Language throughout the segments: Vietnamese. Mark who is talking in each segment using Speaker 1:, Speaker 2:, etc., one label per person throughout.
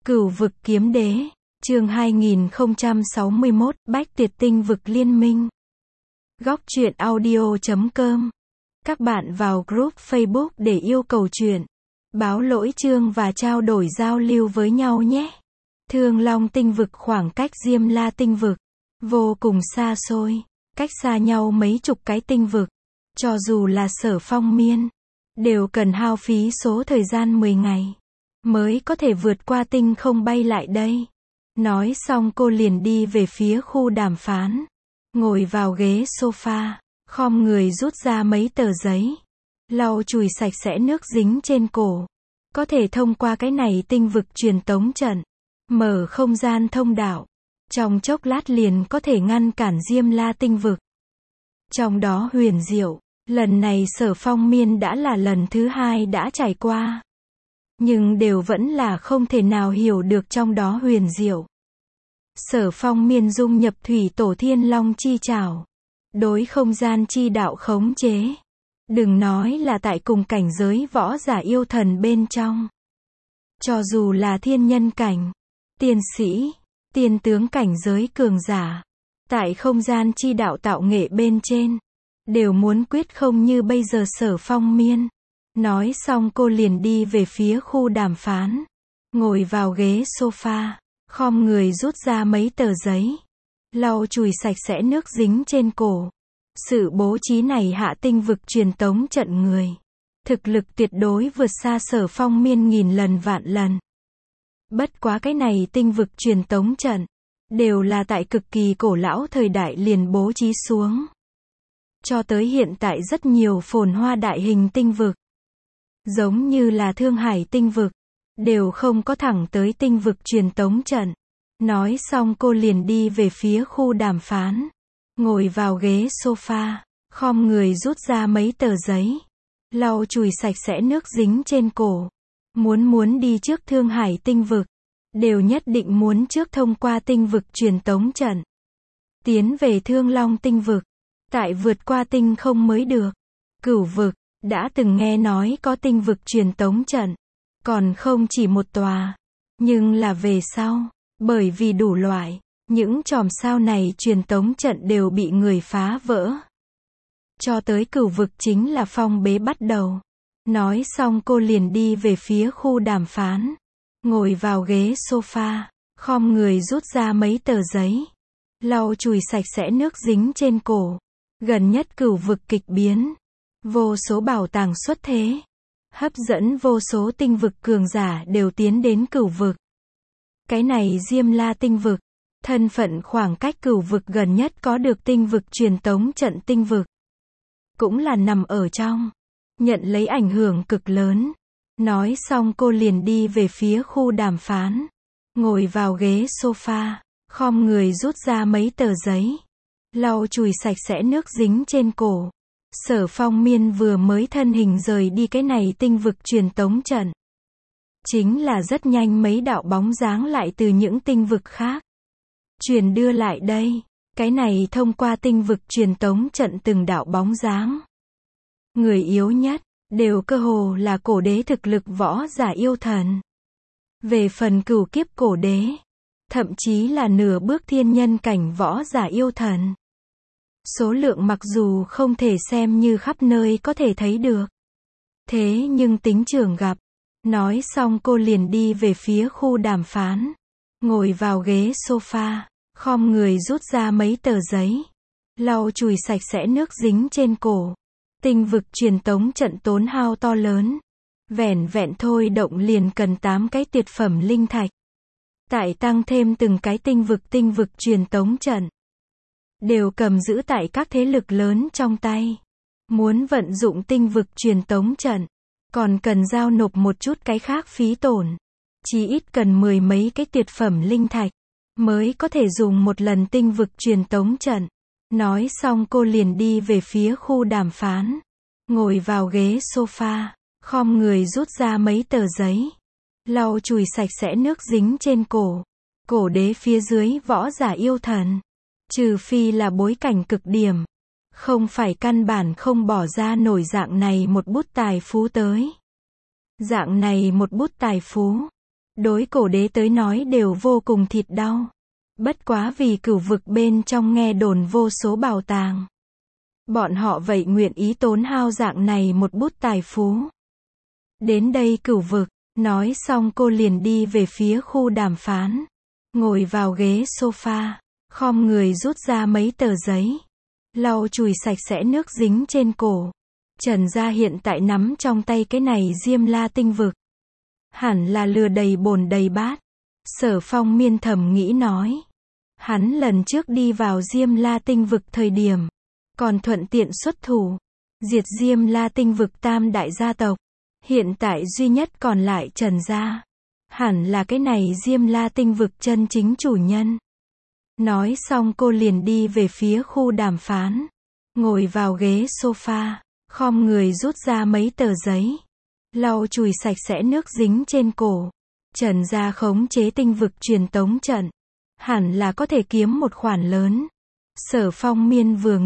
Speaker 1: Cửu vực kiếm đế, chương 2061, Bách Tuyệt tinh vực liên minh. Góc truyện audio.com. Các bạn vào group Facebook để yêu cầu truyện, báo lỗi chương và trao đổi giao lưu với nhau nhé. Thương Long tinh vực khoảng cách Diêm La tinh vực vô cùng xa xôi, cách xa nhau mấy chục cái tinh vực. Cho dù là Sở Phong Miên, đều cần hao phí số thời gian 10 ngày mới có thể vượt qua tinh không bay lại đây. Nói xong cô liền đi về phía khu đàm phán, ngồi vào ghế sofa, khom người rút ra mấy tờ giấy, lau chùi sạch sẽ nước dính trên cổ. Có thể thông qua cái này tinh vực truyền tống trận, mở không gian thông đạo, trong chốc lát liền có thể ngăn cản Diêm La tinh vực. Trong đó huyền diệu, lần này Sở Phong Miên đã là lần thứ 2 đã trải qua, nhưng đều vẫn là không thể nào hiểu được trong đó huyền diệu. Sở Phong Miên dung nhập thủy tổ thiên long chi trảo, đối không gian chi đạo khống chế. Đừng nói là tại cùng cảnh giới võ giả yêu thần bên trong, cho dù là thiên nhân cảnh, tiên sĩ, tiên tướng cảnh giới cường giả, tại không gian chi đạo tạo nghệ bên trên, đều muốn quyết không như bây giờ Sở Phong Miên. Nói xong cô liền đi về phía khu đàm phán, ngồi vào ghế sofa, khom người rút ra mấy tờ giấy, lau chùi sạch sẽ nước dính trên cổ. Sự bố trí này hạ tinh vực truyền tống trận người, thực lực tuyệt đối vượt xa Sở Phong Miên nghìn lần vạn lần. Bất quá cái này tinh vực truyền tống trận, đều là tại cực kỳ cổ lão thời đại liền bố trí xuống. Cho tới hiện tại rất nhiều phồn hoa đại hình tinh vực, giống như là Thương Hải tinh vực, đều không có thẳng tới tinh vực truyền tống trận. Nói xong cô liền đi về phía khu đàm phán, ngồi vào ghế sofa, khom người rút ra mấy tờ giấy, lau chùi sạch sẽ nước dính trên cổ. Muốn đi trước Thương Hải tinh vực, đều nhất định muốn trước thông qua tinh vực truyền tống trận, tiến về Thương Long tinh vực, tại vượt qua tinh không mới được. Cửu vực, đã từng nghe nói có tinh vực truyền tống trận, còn không chỉ một tòa, nhưng là về sau, bởi vì đủ loại, những chòm sao này truyền tống trận đều bị người phá vỡ. Cho tới cửu vực chính là phong bế bắt đầu. Nói xong cô liền đi về phía khu đàm phán, ngồi vào ghế sofa, khom người rút ra mấy tờ giấy, lau chùi sạch sẽ nước dính trên cổ. Gần nhất cửu vực kịch biến, vô số bảo tàng xuất thế, hấp dẫn vô số tinh vực cường giả đều tiến đến cửu vực. Cái này Diêm La tinh vực, thân phận khoảng cách cửu vực gần nhất có được tinh vực truyền tống trận tinh vực, cũng là nằm ở trong, nhận lấy ảnh hưởng cực lớn. Nói xong cô liền đi về phía khu đàm phán, ngồi vào ghế sofa, khom người rút ra mấy tờ giấy, lau chùi sạch sẽ nước dính trên cổ. Sở Phong Miên vừa mới thân hình rời đi cái này tinh vực truyền tống trận, chính là rất nhanh mấy đạo bóng dáng lại từ những tinh vực khác truyền đưa lại đây. Cái này thông qua tinh vực truyền tống trận từng đạo bóng dáng, người yếu nhất, đều cơ hồ là cổ đế thực lực võ giả yêu thần. Về phần cửu kiếp cổ đế, thậm chí là nửa bước thiên nhân cảnh võ giả yêu thần. Số lượng mặc dù không thể xem như khắp nơi có thể thấy được, thế nhưng tính trường gặp. Nói xong cô liền đi về phía khu đàm phán, ngồi vào ghế sofa, khom người rút ra mấy tờ giấy, lau chùi sạch sẽ nước dính trên cổ. Tinh vực truyền tống trận tốn hao to lớn, vẻn vẹn thôi động liền cần 8 cái tuyệt phẩm linh thạch. Tại tăng thêm từng cái tinh vực truyền tống trận, đều cầm giữ tại các thế lực lớn trong tay. Muốn vận dụng tinh vực truyền tống trận, còn cần giao nộp một chút cái khác phí tổn. Chỉ ít cần 10 mấy cái tuyệt phẩm linh thạch, mới có thể dùng một lần tinh vực truyền tống trận. Nói xong cô liền đi về phía khu đàm phán, ngồi vào ghế sofa, khom người rút ra mấy tờ giấy, lau chùi sạch sẽ nước dính trên cổ. Cổ đế phía dưới võ giả yêu thần, trừ phi là bối cảnh cực điểm, không phải căn bản không bỏ ra nổi dạng này một bút tài phú tới. Dạng này một bút tài phú, đối cổ đế tới nói đều vô cùng thịt đau. Bất quá vì cửu vực bên trong nghe đồn vô số bảo tàng. Bọn họ vậy nguyện ý tốn hao dạng này một bút tài phú. Đến đây cửu vực, nói xong cô liền đi về phía khu đàm phán. Ngồi vào ghế sofa, khom người rút ra mấy tờ giấy. Lau chùi sạch sẽ nước dính trên cổ. Trần Gia hiện tại nắm trong tay cái này Diêm La tinh vực. Hẳn là lừa đầy bồn đầy bát. Sở Phong Miên thầm nghĩ nói. Hắn lần trước đi vào Diêm La tinh vực thời điểm, còn thuận tiện xuất thủ, diệt Diêm La tinh vực tam đại gia tộc. Hiện tại duy nhất còn lại Trần Gia. Hẳn là cái này Diêm La tinh vực chân chính chủ nhân. Nói xong cô liền đi về phía khu đàm phán. Ngồi vào ghế sofa, khom người rút ra mấy tờ giấy. Lau chùi sạch sẽ nước dính trên cổ. Trần Gia khống chế tinh vực truyền tống trận. Hẳn là có thể kiếm một khoản lớn. Sở Phong Miên vừa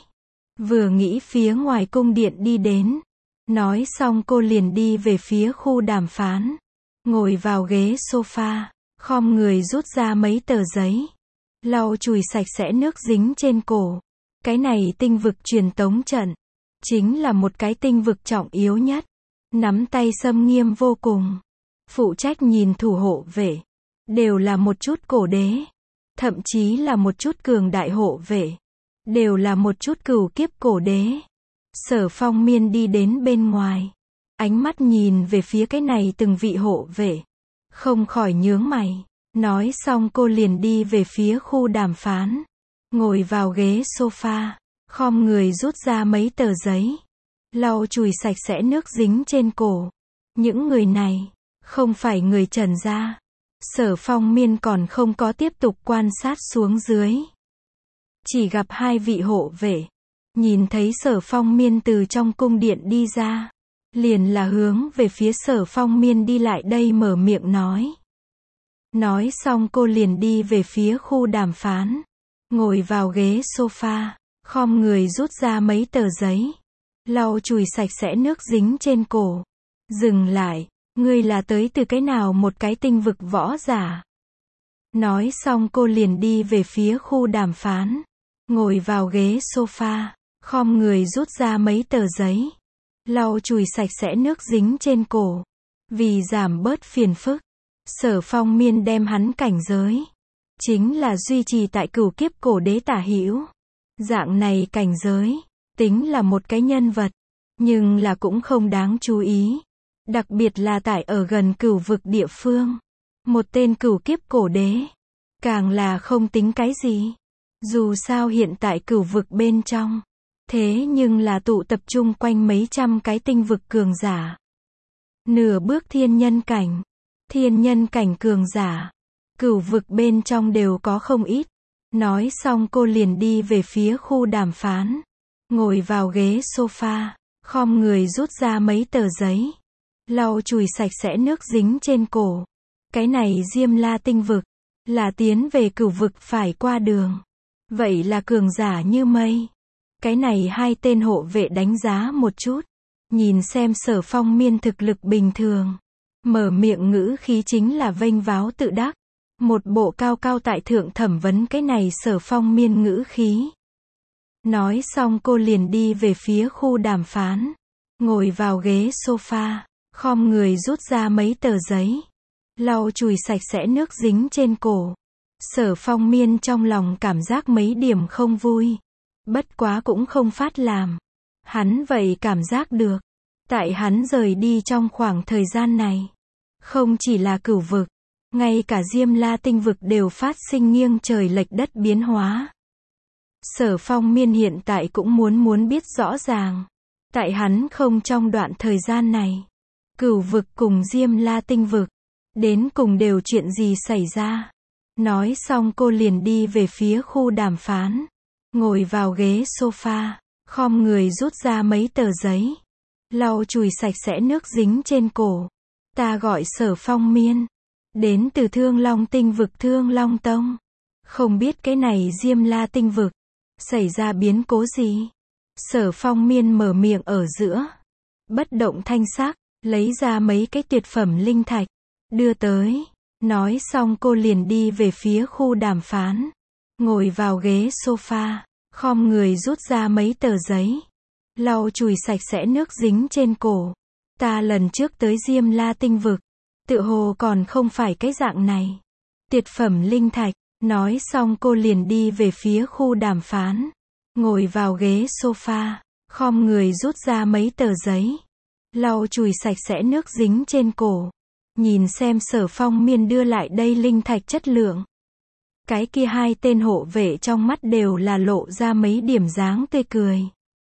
Speaker 1: nghĩ phía ngoài cung điện đi đến. Nói xong cô liền đi về phía khu đàm phán. Ngồi vào ghế sofa, khom người rút ra mấy tờ giấy. Lau chùi sạch sẽ nước dính trên cổ. Cái này tinh vực truyền tống trận, chính là một cái tinh vực trọng yếu nhất. Nắm tay xâm nghiêm vô cùng. Phụ trách nhìn thủ hộ vệ. Đều là một chút cổ đế. Thậm chí là một chút cường đại hộ vệ. Đều là một chút cửu kiếp cổ đế. Sở Phong Miên đi đến bên ngoài. Ánh mắt nhìn về phía cái này từng vị hộ vệ. Không khỏi nhướng mày. Nói xong cô liền đi về phía khu đàm phán. Ngồi vào ghế sofa. Khom người rút ra mấy tờ giấy. Lau chùi sạch sẽ nước dính trên cổ. Những người này, không phải người Trần Gia. Sở Phong Miên còn không có tiếp tục quan sát xuống dưới. Chỉ gặp hai vị hộ vệ. Nhìn thấy Sở Phong Miên từ trong cung điện đi ra. Liền là hướng về phía Sở Phong Miên đi lại đây mở miệng nói. Nói xong cô liền đi về phía khu đàm phán. Ngồi vào ghế sofa, khom người rút ra mấy tờ giấy. Lau chùi sạch sẽ nước dính trên cổ. Dừng lại, ngươi là tới từ cái nào một cái tinh vực võ giả? Nói xong cô liền đi về phía khu đàm phán. Ngồi vào ghế sofa, khom người rút ra mấy tờ giấy. Lau chùi sạch sẽ nước dính trên cổ. Vì giảm bớt phiền phức, Sở Phong Miên đem hắn cảnh giới. Chính là duy trì tại cửu kiếp cổ đế tả hữu. Dạng này cảnh giới, tính là một cái nhân vật. Nhưng là cũng không đáng chú ý. Đặc biệt là tại ở gần cửu vực địa phương. Một tên cửu kiếp cổ đế. Càng là không tính cái gì. Dù sao hiện tại cửu vực bên trong. Thế nhưng là tụ tập trung quanh mấy trăm cái tinh vực cường giả. Nửa bước thiên nhân cảnh. Thiên nhân cảnh cường giả. Cửu vực bên trong đều có không ít. Nói xong cô liền đi về phía khu đàm phán. Ngồi vào ghế sofa. Khom người rút ra mấy tờ giấy. Lau chùi sạch sẽ nước dính trên cổ. Cái này Diêm La tinh vực. Là tiến về cửu vực phải qua đường. Vậy là cường giả như mây. Cái này hai tên hộ vệ đánh giá một chút. Nhìn xem Sở Phong Miên thực lực bình thường. Mở miệng ngữ khí chính là vênh váo tự đắc. Một bộ cao cao tại thượng thẩm vấn cái này Sở Phong Miên ngữ khí. Nói xong cô liền đi về phía khu đàm phán. Ngồi vào ghế sofa. Khom người rút ra mấy tờ giấy. Lau chùi sạch sẽ nước dính trên cổ. Sở Phong Miên trong lòng cảm giác mấy điểm không vui. Bất quá cũng không phát làm. Hắn vậy cảm giác được. Tại hắn rời đi trong khoảng thời gian này. Không chỉ là cửu vực. Ngay cả Diêm La tinh vực đều phát sinh nghiêng trời lệch đất biến hóa. Sở Phong Miên hiện tại cũng muốn biết rõ ràng. Tại hắn không trong đoạn thời gian này. Cửu vực cùng Diêm La tinh vực. Đến cùng đều chuyện gì xảy ra. Nói xong cô liền đi về phía khu đàm phán. Ngồi vào ghế sofa. Khom người rút ra mấy tờ giấy. Lau chùi sạch sẽ nước dính trên cổ. Ta gọi Sở Phong Miên. Đến từ Thương Long tinh vực Thương Long Tông. Không biết cái này Diêm La tinh vực. Xảy ra biến cố gì? Sở Phong Miên mở miệng ở giữa. Bất động thanh sắc. Lấy ra mấy cái tuyệt phẩm linh thạch. đưa tới. Nói xong cô liền đi về phía khu đàm phán. Ngồi vào ghế sofa, khom người rút ra mấy tờ giấy. Lau chùi sạch sẽ nước dính trên cổ. Ta lần trước tới Diêm La tinh vực, tựa hồ còn không phải cái dạng này. Tuyệt phẩm linh thạch. Nói xong cô liền đi về phía khu đàm phán. Ngồi vào ghế sofa, khom người rút ra mấy tờ giấy. Lau chùi sạch sẽ nước dính trên cổ. Nhìn xem Sở Phong Miên đưa lại đây linh thạch chất lượng. Cái kia hai tên hộ vệ trong mắt đều là lộ ra mấy điểm dáng tươi cười.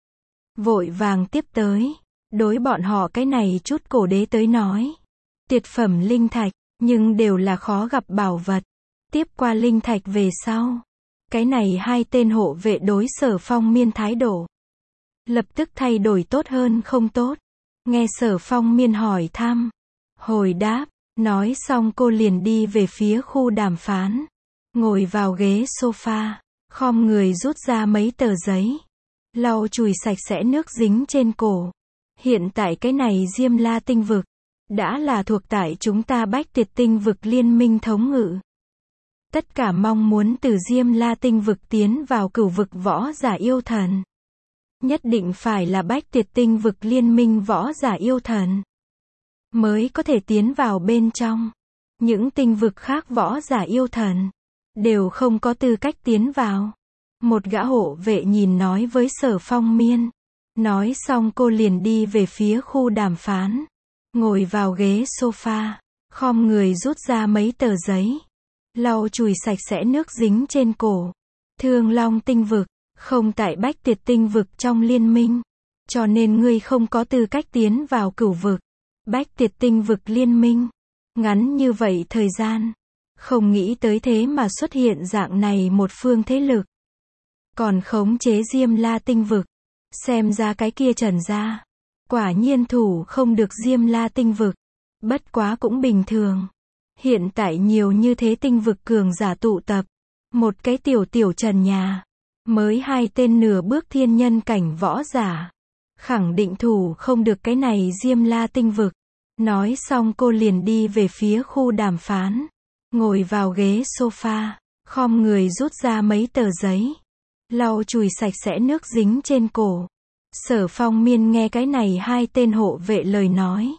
Speaker 1: Vội vàng tiếp tới. Đối bọn họ cái này chút cổ đế tới nói. Tuyệt phẩm linh thạch, nhưng đều là khó gặp bảo vật. Tiếp qua linh thạch về sau. Cái này hai tên hộ vệ đối Sở Phong Miên thái độ. Lập tức thay đổi tốt hơn không tốt. Nghe Sở Phong Miên hỏi thăm. Hồi đáp, nói xong cô liền đi về phía khu đàm phán. Ngồi vào ghế sofa, khom người rút ra mấy tờ giấy. Lau chùi sạch sẽ nước dính trên cổ. Hiện tại cái này Diêm La tinh vực, đã là thuộc tại chúng ta Bách Tuyệt tinh vực liên minh thống ngự. Tất cả mong muốn từ Diêm La tinh vực tiến vào cửu vực võ giả yêu thần. Nhất định phải là Bách Tuyệt tinh vực liên minh võ giả yêu thần. Mới có thể tiến vào bên trong. Những tinh vực khác võ giả yêu thần. Đều không có tư cách tiến vào. Một gã hộ vệ nhìn nói với Sở Phong Miên. Nói xong cô liền đi về phía khu đàm phán. Ngồi vào ghế sofa. Khom người rút ra mấy tờ giấy. Lau chùi sạch sẽ nước dính trên cổ. Thương Long tinh vực, không tại Bách Tuyệt tinh vực trong liên minh. Cho nên ngươi không có tư cách tiến vào cửu vực. Bách Tuyệt tinh vực liên minh. Ngắn như vậy thời gian. Không nghĩ tới thế mà xuất hiện dạng này một phương thế lực. Còn khống chế Diêm La tinh vực. Xem ra cái kia Trần gia. Quả nhiên thủ không được Diêm La tinh vực. Bất quá cũng bình thường. Hiện tại nhiều như thế tinh vực cường giả tụ tập. Một cái tiểu Trần nhà. Mới hai tên nửa bước thiên nhân cảnh võ giả. Khẳng định thủ không được cái này Diêm La tinh vực. Nói xong cô liền đi về phía khu đàm phán. Ngồi vào ghế sofa. Khom người rút ra mấy tờ giấy. Lau chùi sạch sẽ nước dính trên cổ. Sở Phong Miên nghe cái này hai tên hộ vệ lời nói.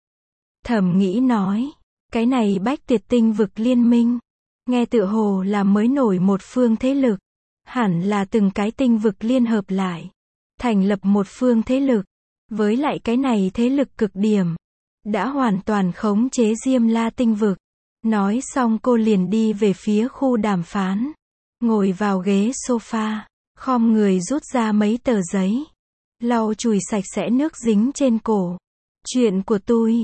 Speaker 1: Thầm nghĩ nói. Cái này Bách Tuyệt tinh vực liên minh. Nghe tựa hồ là mới nổi một phương thế lực. Hẳn là từng cái tinh vực liên hợp lại. Thành lập một phương thế lực. Với lại cái này thế lực cực điểm. Đã hoàn toàn khống chế Diêm La tinh vực. Nói xong cô liền đi về phía khu đàm phán. Ngồi vào ghế sofa. Khom người rút ra mấy tờ giấy. Lau chùi sạch sẽ nước dính trên cổ. Chuyện của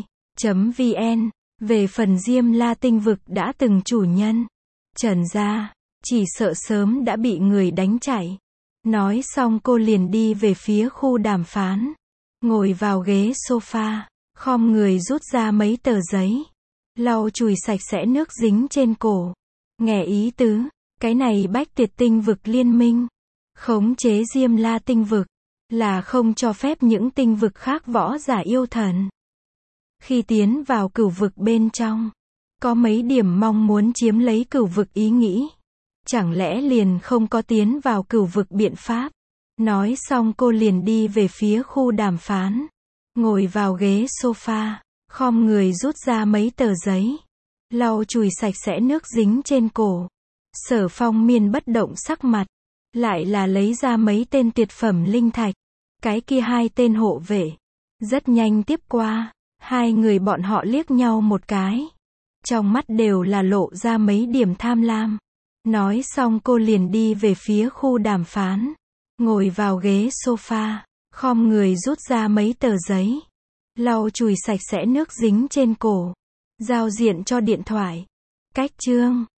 Speaker 1: tôi.vn. Về phần Diêm La tinh vực đã từng chủ nhân. Trần gia. Chỉ sợ sớm đã bị người đánh chạy. Nói xong cô liền đi về phía khu đàm phán. Ngồi vào ghế sofa. Khom người rút ra mấy tờ giấy. Lau chùi sạch sẽ nước dính trên cổ. Nghe ý tứ. Cái này Bách Tuyệt tinh vực liên minh. Khống chế Diêm La tinh vực. Là không cho phép những tinh vực khác võ giả yêu thần. Khi tiến vào cửu vực bên trong. Có mấy điểm mong muốn chiếm lấy cửu vực ý nghĩ. Chẳng lẽ liền không có tiến vào cửu vực biện pháp. Nói xong cô liền đi về phía khu đàm phán. Ngồi vào ghế sofa. Khom người rút ra mấy tờ giấy. Lau chùi sạch sẽ nước dính trên cổ. Sở Phong Miên bất động sắc mặt. Lại là lấy ra mấy tên tuyệt phẩm linh thạch. Cái kia hai tên hộ vệ. Rất nhanh tiếp qua. Hai người bọn họ liếc nhau một cái. Trong mắt đều là lộ ra mấy điểm tham lam. Nói xong cô liền đi về phía khu đàm phán. Ngồi vào ghế sofa. Khom người rút ra mấy tờ giấy. Lau chùi sạch sẽ nước dính trên cổ. Giao diện cho điện thoại. Cách chương.